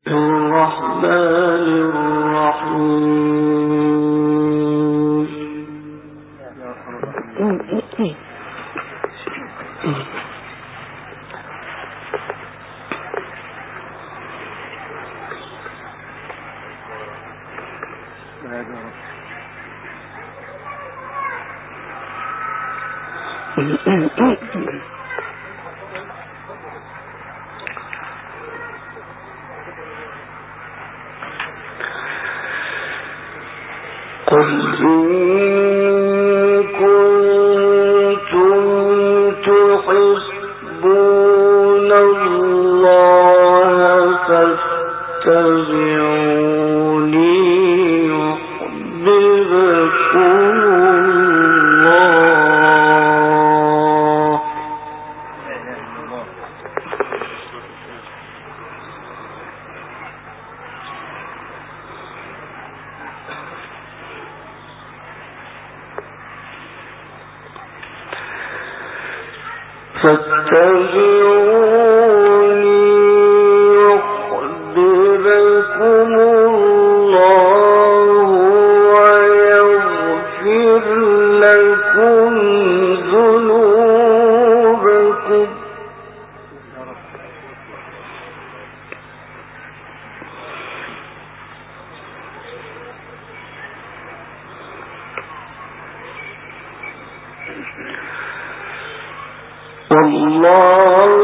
والله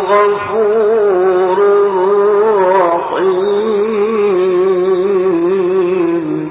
غفور رحيم.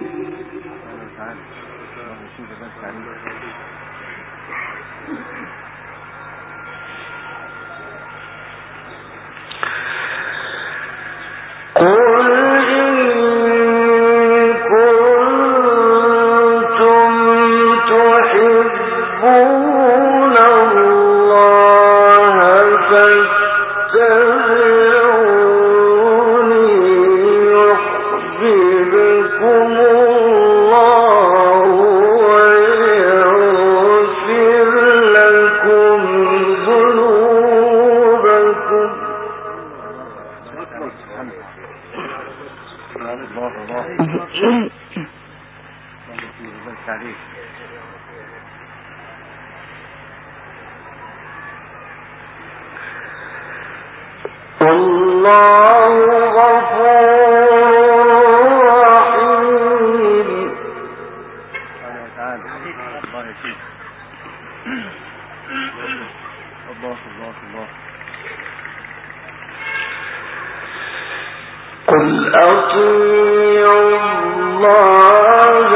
قل أطيعوا الله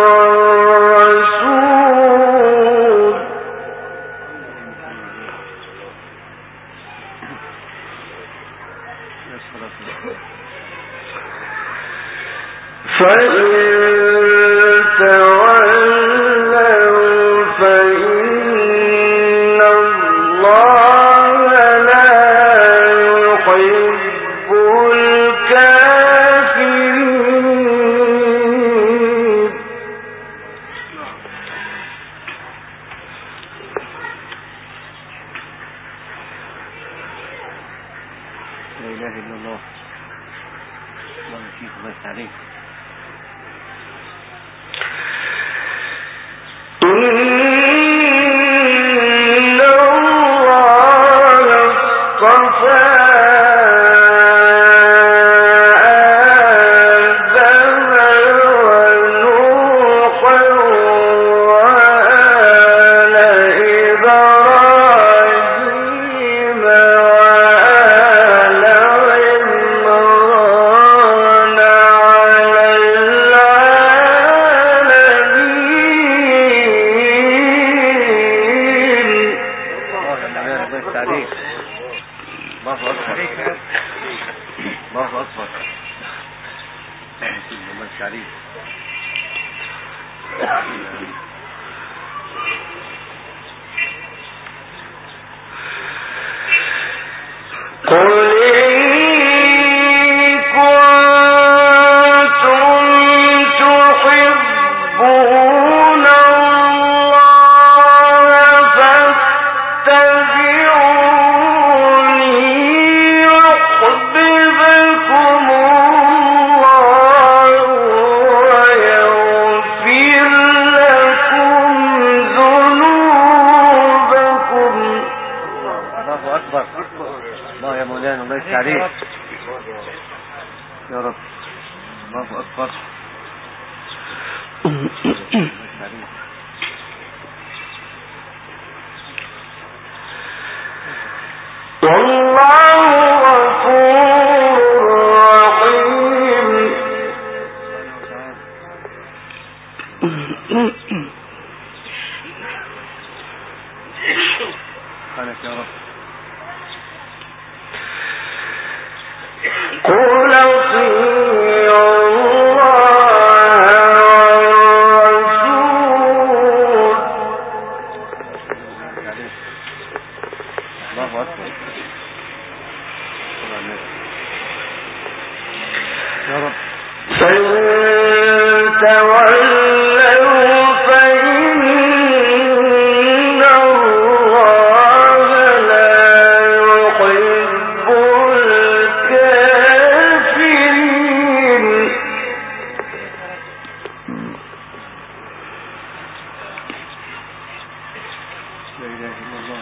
والرسول فإن تولوا فإن الله لا يحب الكافرين. لا إله إلا الله. الله يشفيك الله يفتح عليك. إن الله اصطفى يحببكم يا رب. الله أكبر. والله غفور رحيم. سبحانك يا رب. قل أطيعوا الله والرسول. الله أكبر. يا رب. فإن تولوا فإن الله لا يحب الكافرين. لا إله إلا الله.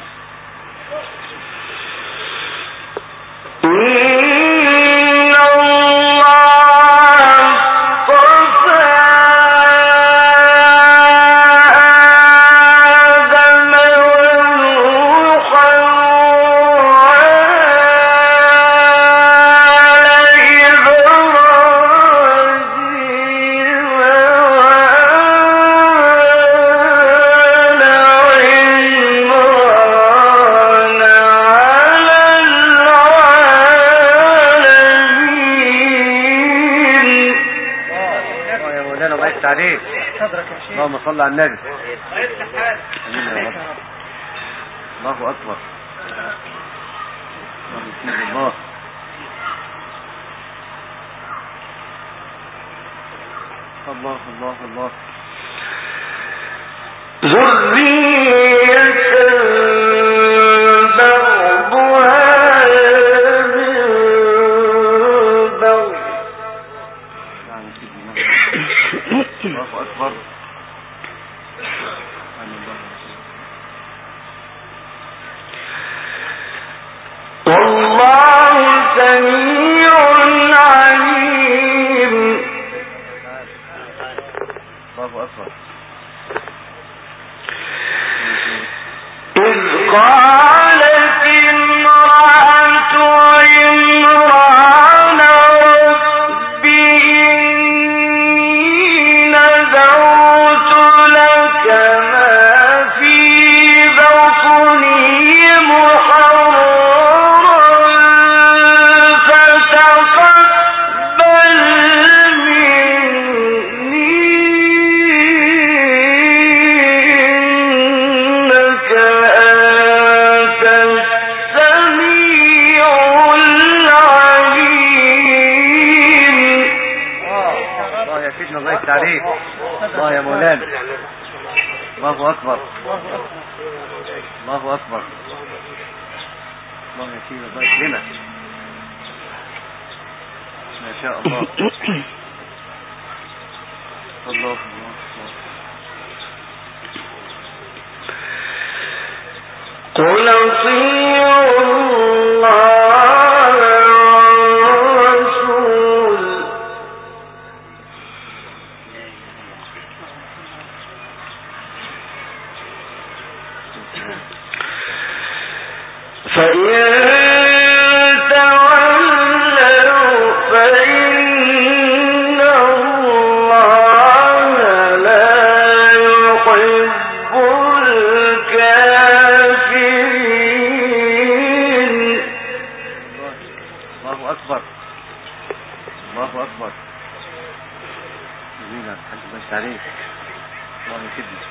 اللهم صل على النبي. امين يا رب. الله اكبر. الله. الله الله الله. ذرية بعضها من بعض. الله اكبر. والله سميع عليم. الله أكبر. إذ قالت امرأة عمران رب إني نذرت لك ما في بطني عليك. الله يا مولانا. الله أكبر. الله أكبر. الله يا سيدي الله يكرمك. ما شاء الله. الله الله. قل أطيعوا الله والرسول فإن تولوا فإن الله لا يحب الكافرين. الله أكبر. الله أكبر. جميلة الحمد لله عليك. الله يكرمك.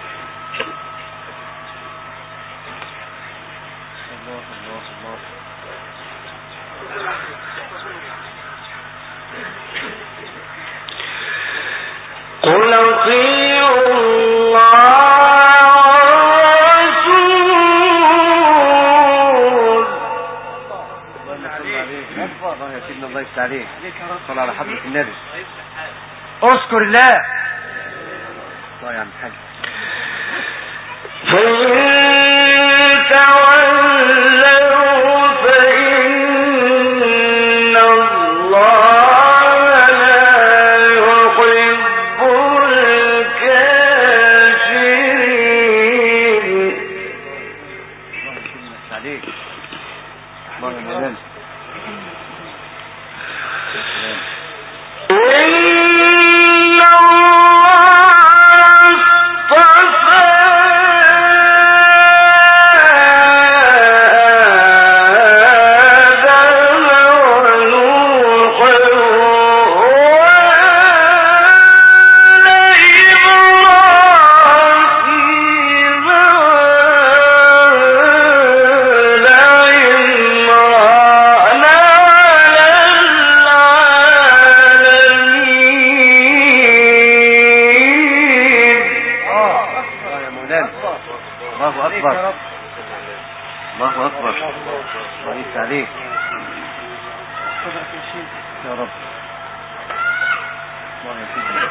الله الله الله. قل أطيعوا الله والرسول. الله يا سيدنا الله يفتح عليك. صل على حضرة النبي. اذكر الله. الله يا عم الحاج. فإن تولوا فإن عليك يا رب. الله يا سيدي.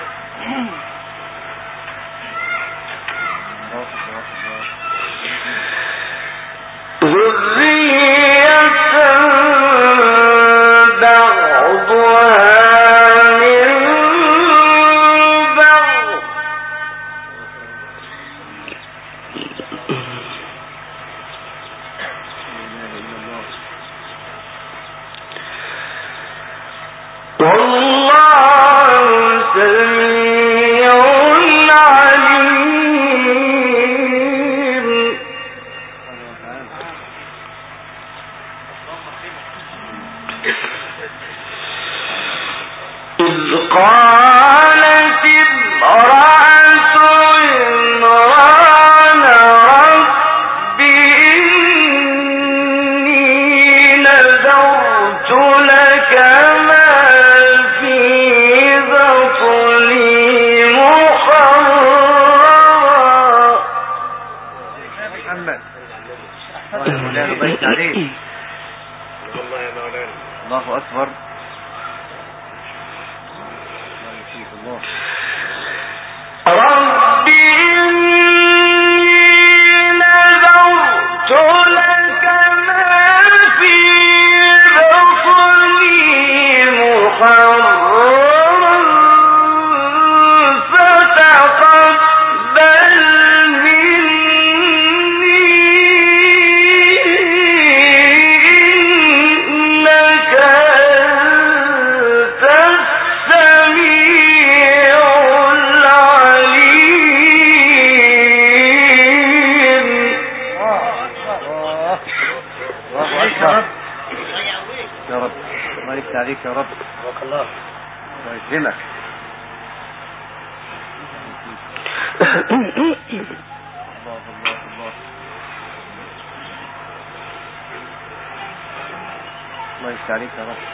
الله أكبر. عليك يا رب. بارك الله ويكرمك. الله الله الله. الله يفتح عليك يا رب.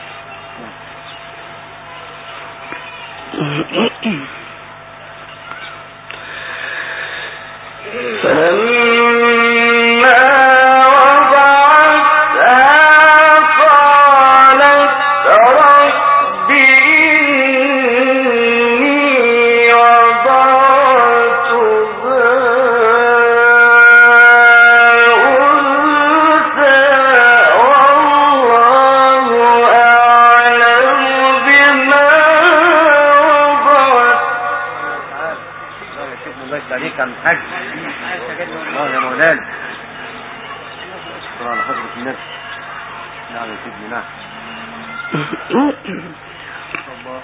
كان حج الله يا مولانا. شكرا على حضرة النبي. نعم يا سيدنا. نعم. الله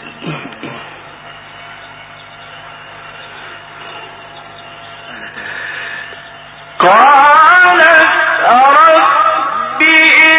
قالت ربي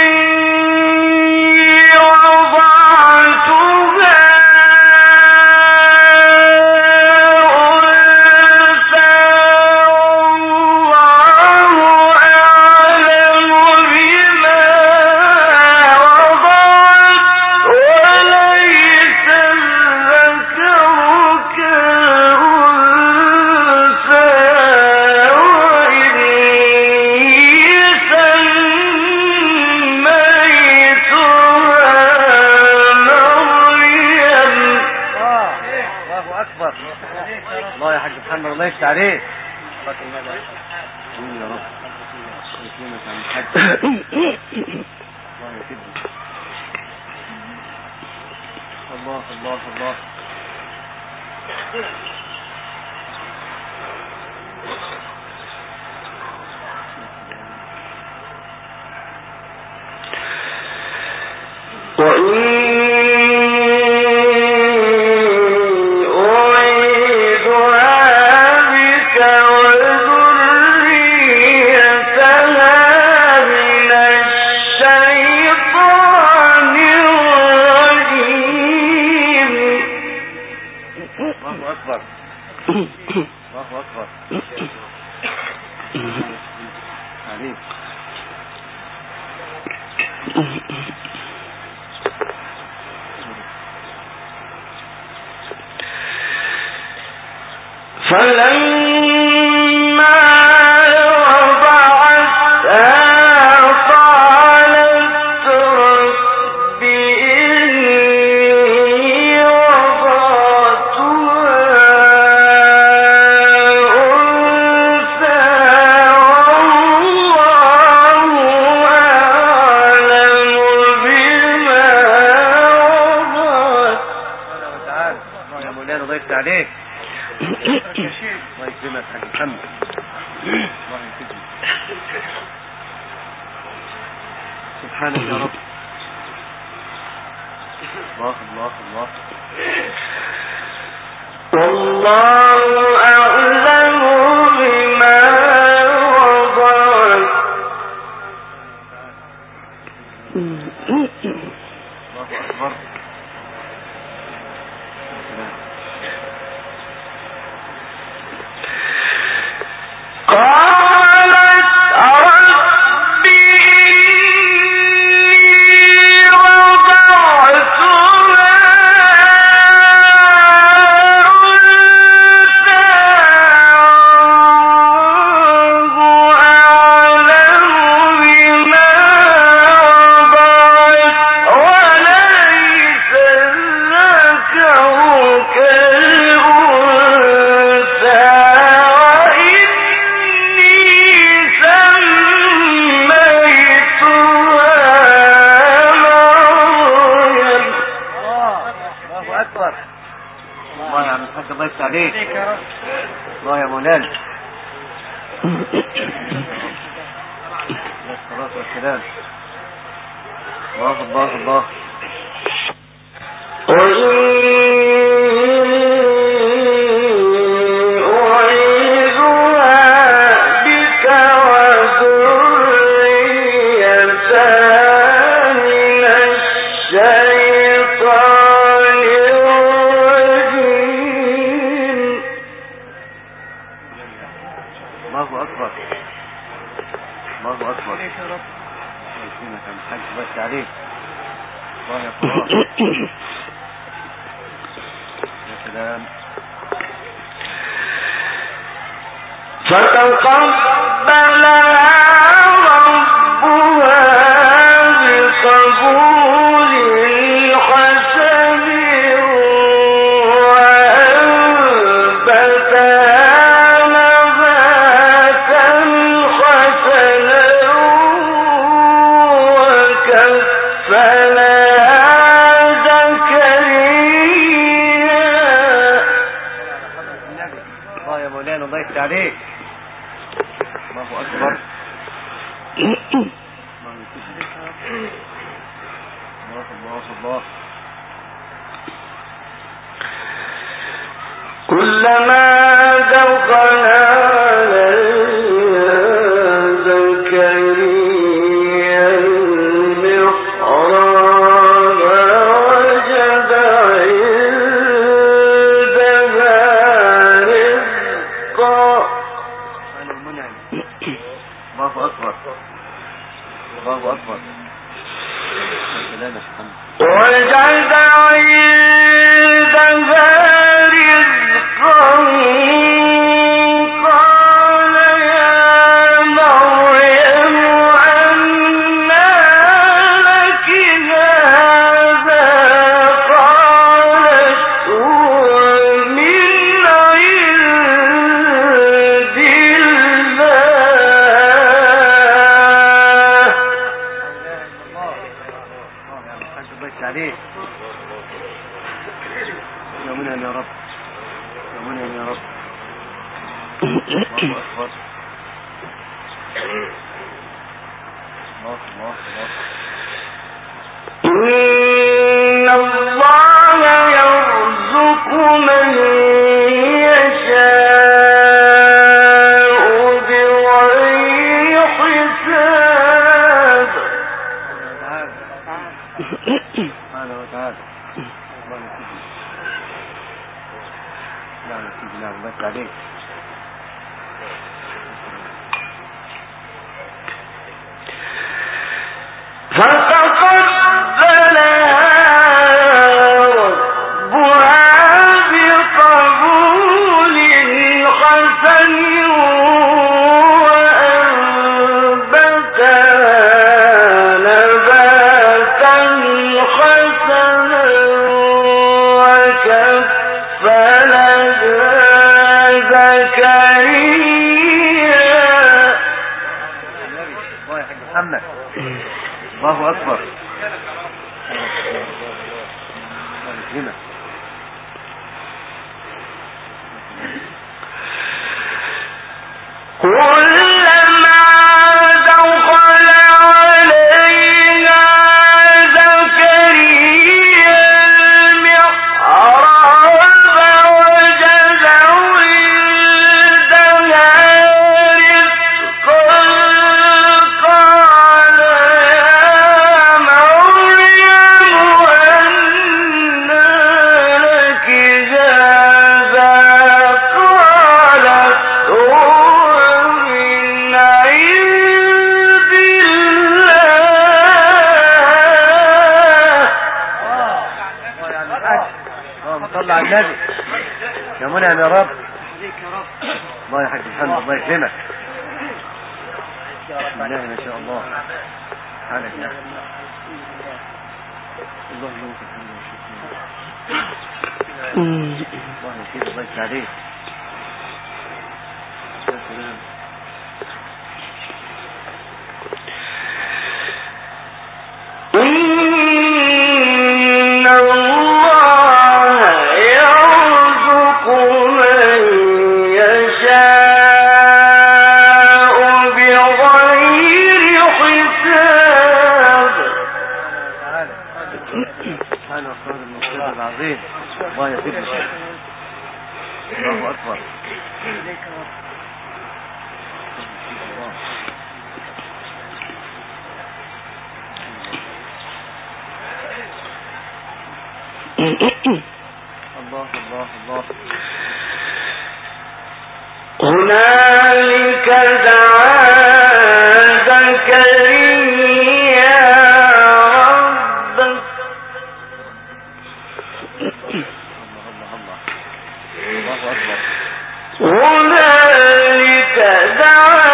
الله يا حاج محمد. الله يفتح عليك. يا رب يكرمك يا حاج. الله يا سيدي. الله الله الله. فلما وضعتها قالت يفتح عليك. الله يكرمك حاج محمد. الله يكرمك. سبحانك يا رب. الله الله الله. والله أعلم بما وضعت. الله أكبر. الله يا مولانا. الصلاة والسلام. الله الله الله. الله أكبر. اللهم صل على النبي يا منعم يا رب. الله يا حاج محمد الله يكرمك. بسم الله ما شاء الله. حالك يا اخي. الله يوفقك الله يكرمك الله يسعدك. يا سلام. الله يزيد الشيخ. الله أكبر. الله الله الله. هنالك دعا زكريا ربه. هنالك دعا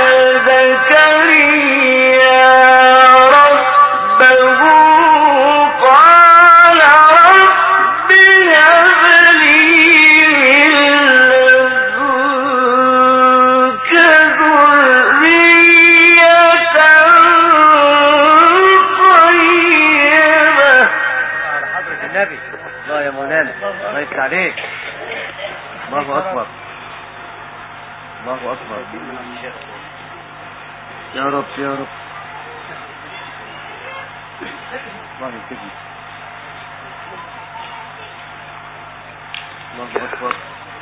زكريا ربه قال رب هب لي من لدنك ذرية طيبة. على حضرة النبي. الله يا مولانا الله يفتح عليك. الله أكبر الله أكبر. يا رب يا رب. الله يكرمك. الله أكبر.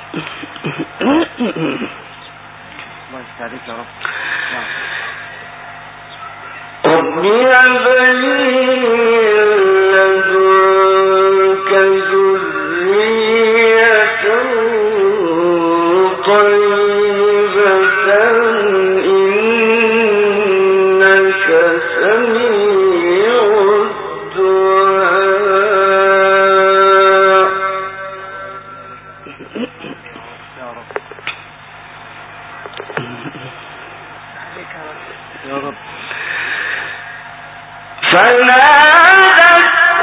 الله يسعدك يا رب. رب هب لي لدنك ذرية طيبة إنك سميع الدعاء. يا رب يا رب. فنادته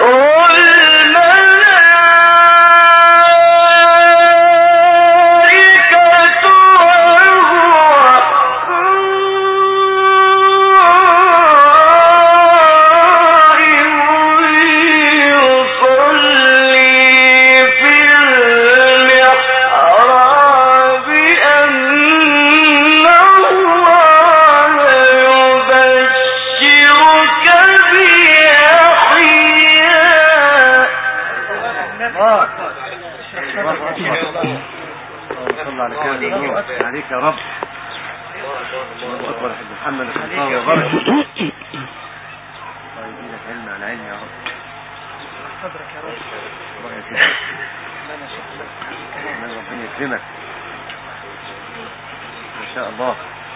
الملائكة وهو قائم يصلي في المحراب أن الله يبشرك بيحيى. صلى على كامل النور عليك يا رب. الله أكبر. حج محمد الخطاب يا رب. الله يزيدك علم على علم يا رب. صدرك يا رب. الله يكرمك. ربنا يكرمك ما شاء الله.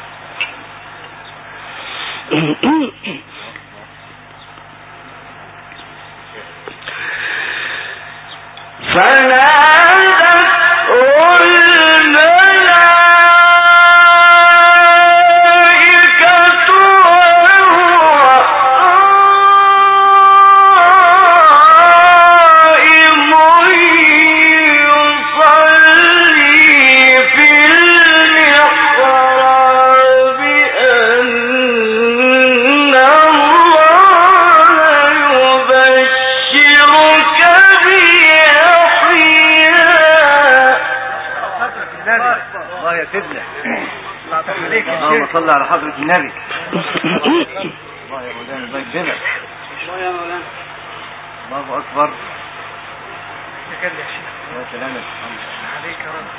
اللهم صل على حضرة النبي. الله يا مولانا الله يكرمك. الله يا مولانا. الله أكبر. يا سلام عليك يا رب.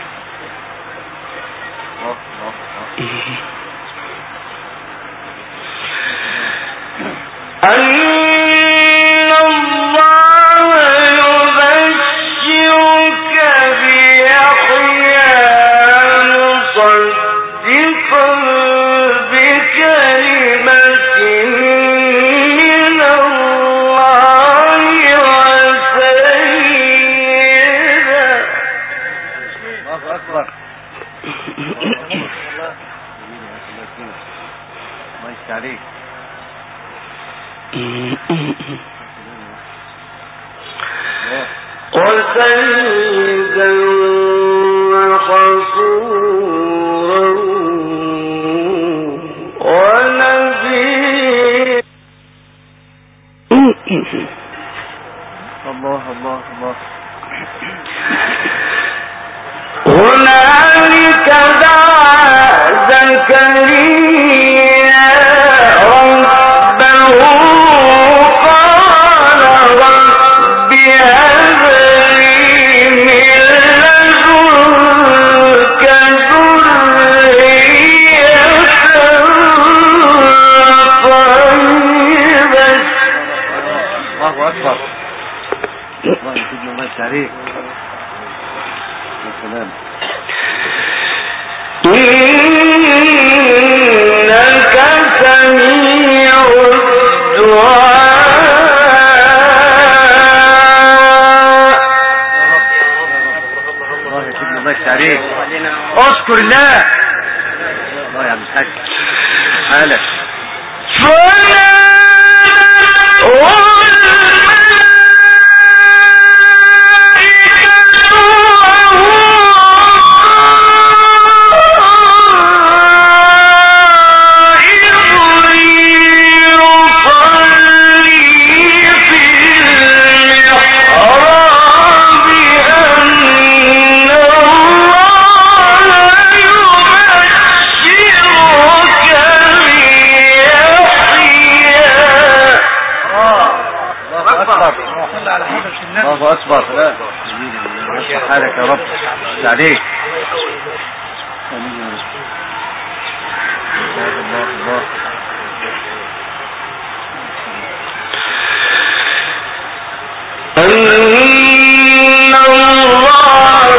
الله بكلمة من الله وسيدنا عليك. وسيدا وحصورا ونبيا. الله الله الله. هنالك دعا زكريا ربه قال رب هب لي من لدنك ذرية طيبة. الله أكبر. الله يسجد الله عليك. يا سلام. إنك سميع الدعاء. الله يسجد الله عليك. اذكر الله. الله يا عم الحاج حالك. الله أكبر. حالك يا رب عليك. آمين يا رب. الله الله. إن الله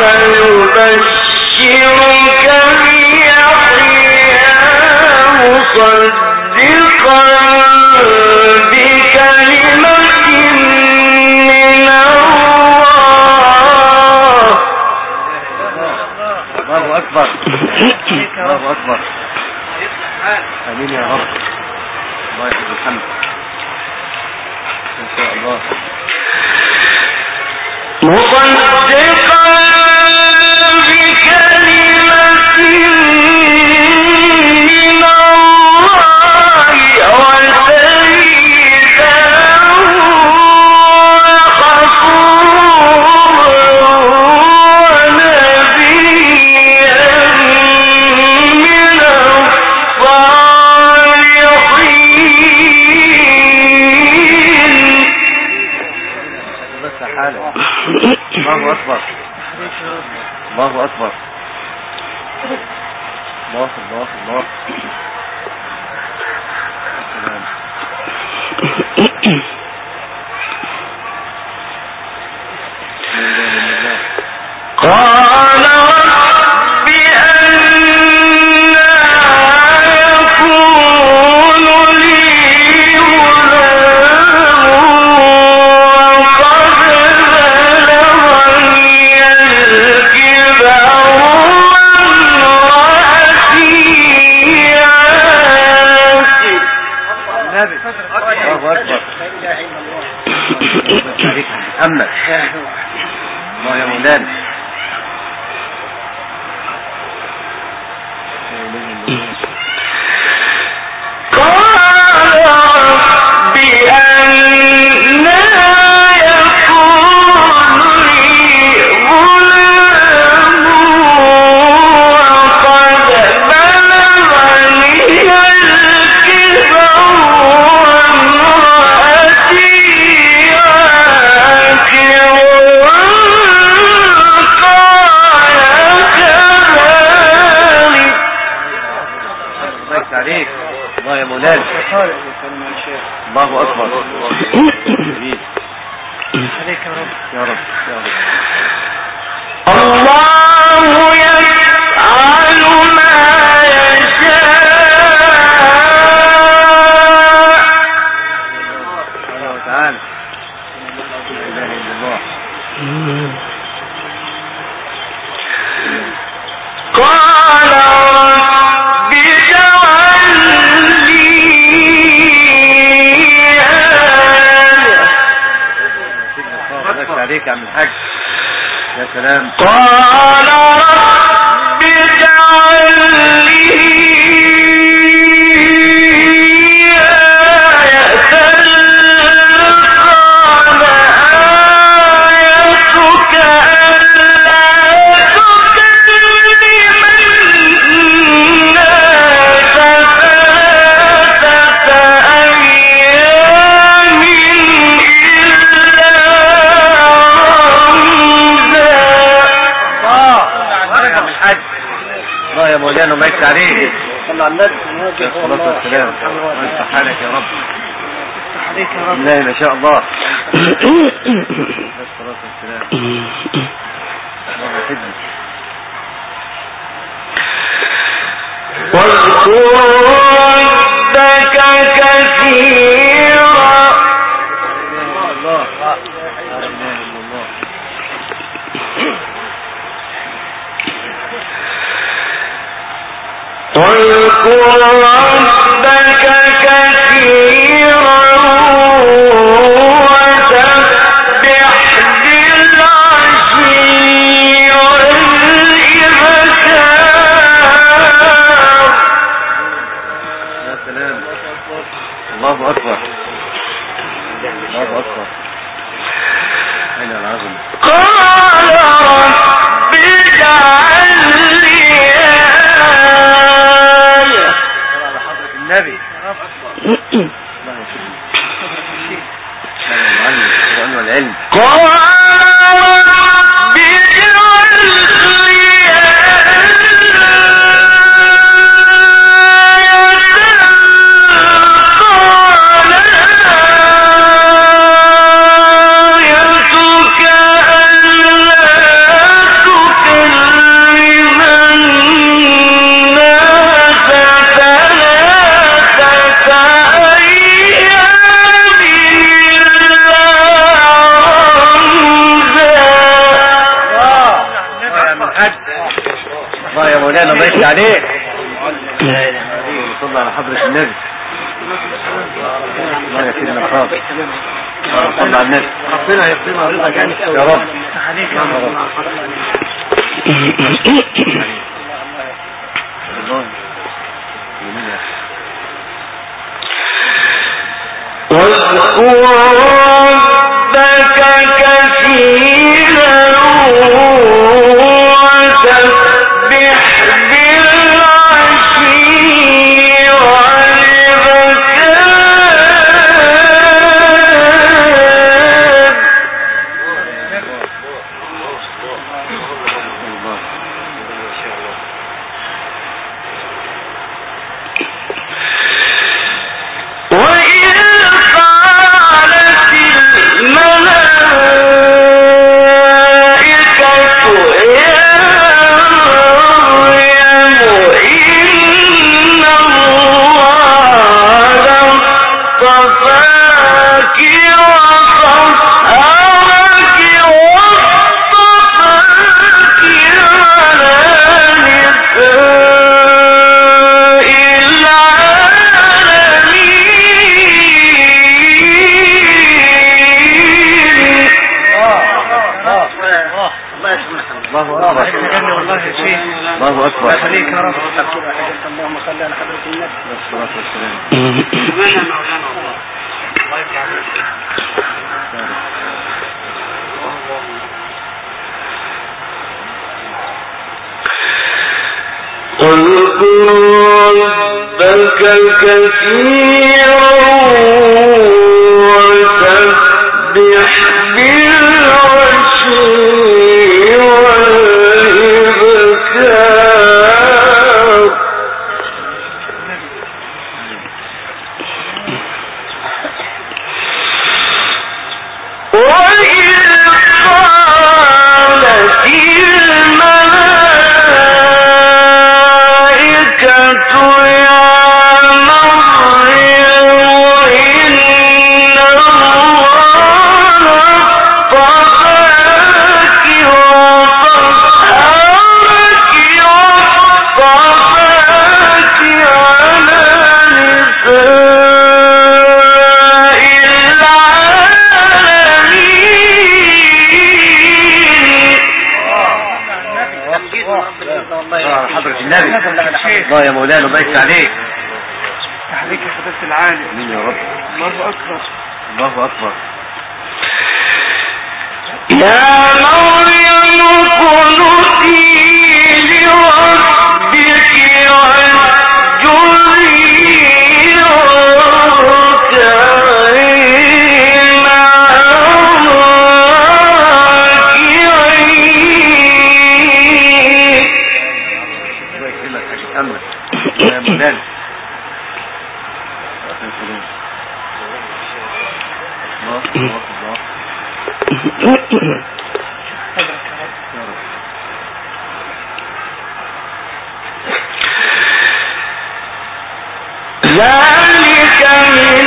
يبشرك بيحيى مصدقا بكلمة من الله. الله أكبر. الله أكبر. آمين يا رب. الله يحفظ الحمد إن شاء الله. مصدقا بكلمة من الله وسيدا وحصورا ونبيا من الصالحين. بس حالك. الله أكبر. الله أكبر. الله الله الله. السلام. قال رب أنى يكون لي غلام وقد بلغني الكبر وامرأتي عاقر. النبي. الله أكبر. عليك أمنك. الله يا مولانا. قال رب أنى يكون لي غلام وقد بلغني الكبر وامرأتي عاقر. كذلك عليك. الله يا مولانا. الله أكبر. عليك يا رب يا رب يا رب. الله يفعل ما يشاء. الله تعالى. لا إله إلا الله. قال رب اجعل لي عليك يا عم الحاج. يا سلام. قال رب اجعل لي يا مولانا ما يفتح عليك. صلى على النبي. الصلاة والسلام. الله يفتح عليك يا رب. يفتح عليك يا رب. لا ما شاء الله. الصلاة والسلام. الله يحبك. واذكر ربك كثيرا. الله. واذكر ربك كثيرا وسبح بالعشي والإبكار. يا سلام. الله أكبر. الله أكبر. أين العظم. قال رب اجعل لي النبي. والعلم. قال رب اجعل لي يا مولانا ما يفتح عليك. صلى على حضرة النبي. الله يكرمنا الخاص. صلى على النبي. ربنا يكرمنا رضا جانب يا رب. عليك يا رب. الله. واذكر ربك كثيرا وسبح بالعشي والإبكار. وإذ قالت الملائكة يا مريم إن الله اصطفاك وطهرك واصطفاك على نساء الله أكبر. الله أكبر. عليك يا رب. اللهم صل على حضرة النبي. الصلاة والسلام. واذكر ربك كثيرا وسبح بالعشي والإبكار. وإذ قالت الملائكة يا مريم إن الله على حضرة النبي. الله يا مولانا بارك عليك. عليك يا حضرة العالم. امين يا رب. الله أكبر. الله أكبر. يا مريم قنتي لربك واسجدي واركعي مع الراكعين. الله يكرمك يا شيخ أمل. يا مولانا. ذلك من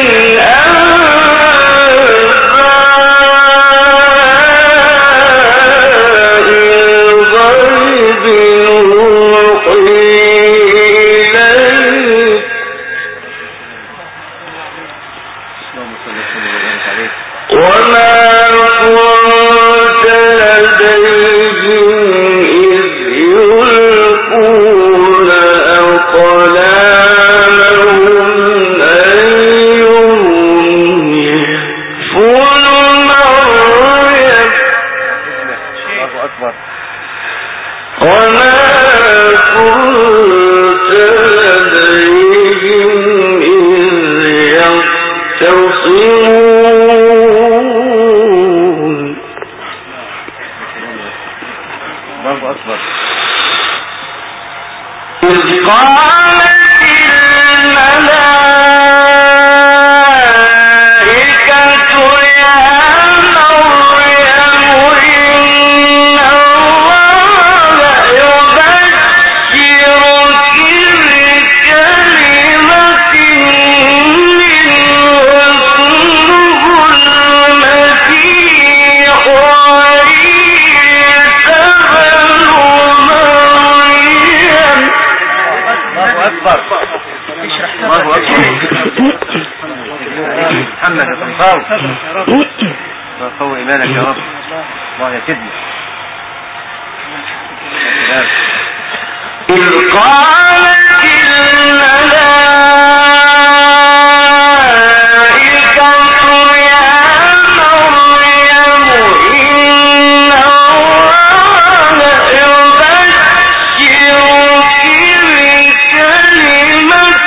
أنباء الغيب نوحيه إليك وما كنت لديهم إذ يلقون أقلامهم أيهم يكفل مريم وما كنت لديهم إذ يختصمون. الله أكبر. إذ قالت الملائكة يا مريم إن الله يبشرك بكلمة منه اسمه المسيح عيسى بن مريم. الله أكبر. الله أكبر. محمد يا صنطاوي. الله يقوي إيمانك يا رب. الله يسدني. إذ قالت الملائكة يا مريم إن الله يبشرك بكلمة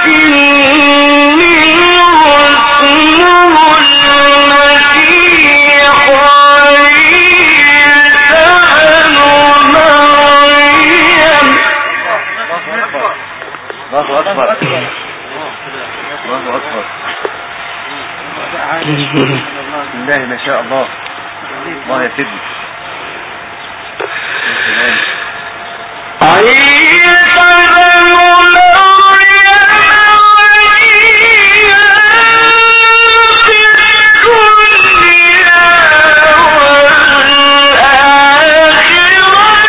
منه اسمه المسيح عيسى بن مريم. الله أكبر. الله أكبر. بسم الله ما شاء الله. الله يسدني. عيسى بن مريم في الدنيا والآخرة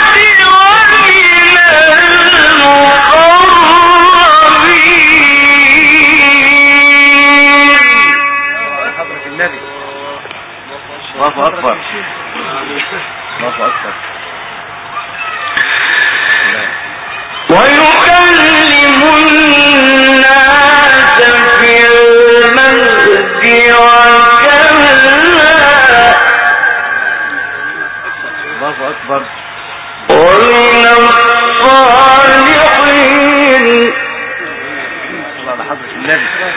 ومن المقربين. حضرة النبي. الله أكبر. الله أكبر. ويكلم الناس في المهد وكهلا الله أكبر. ومن الصالحين. الله على حضرة النبي.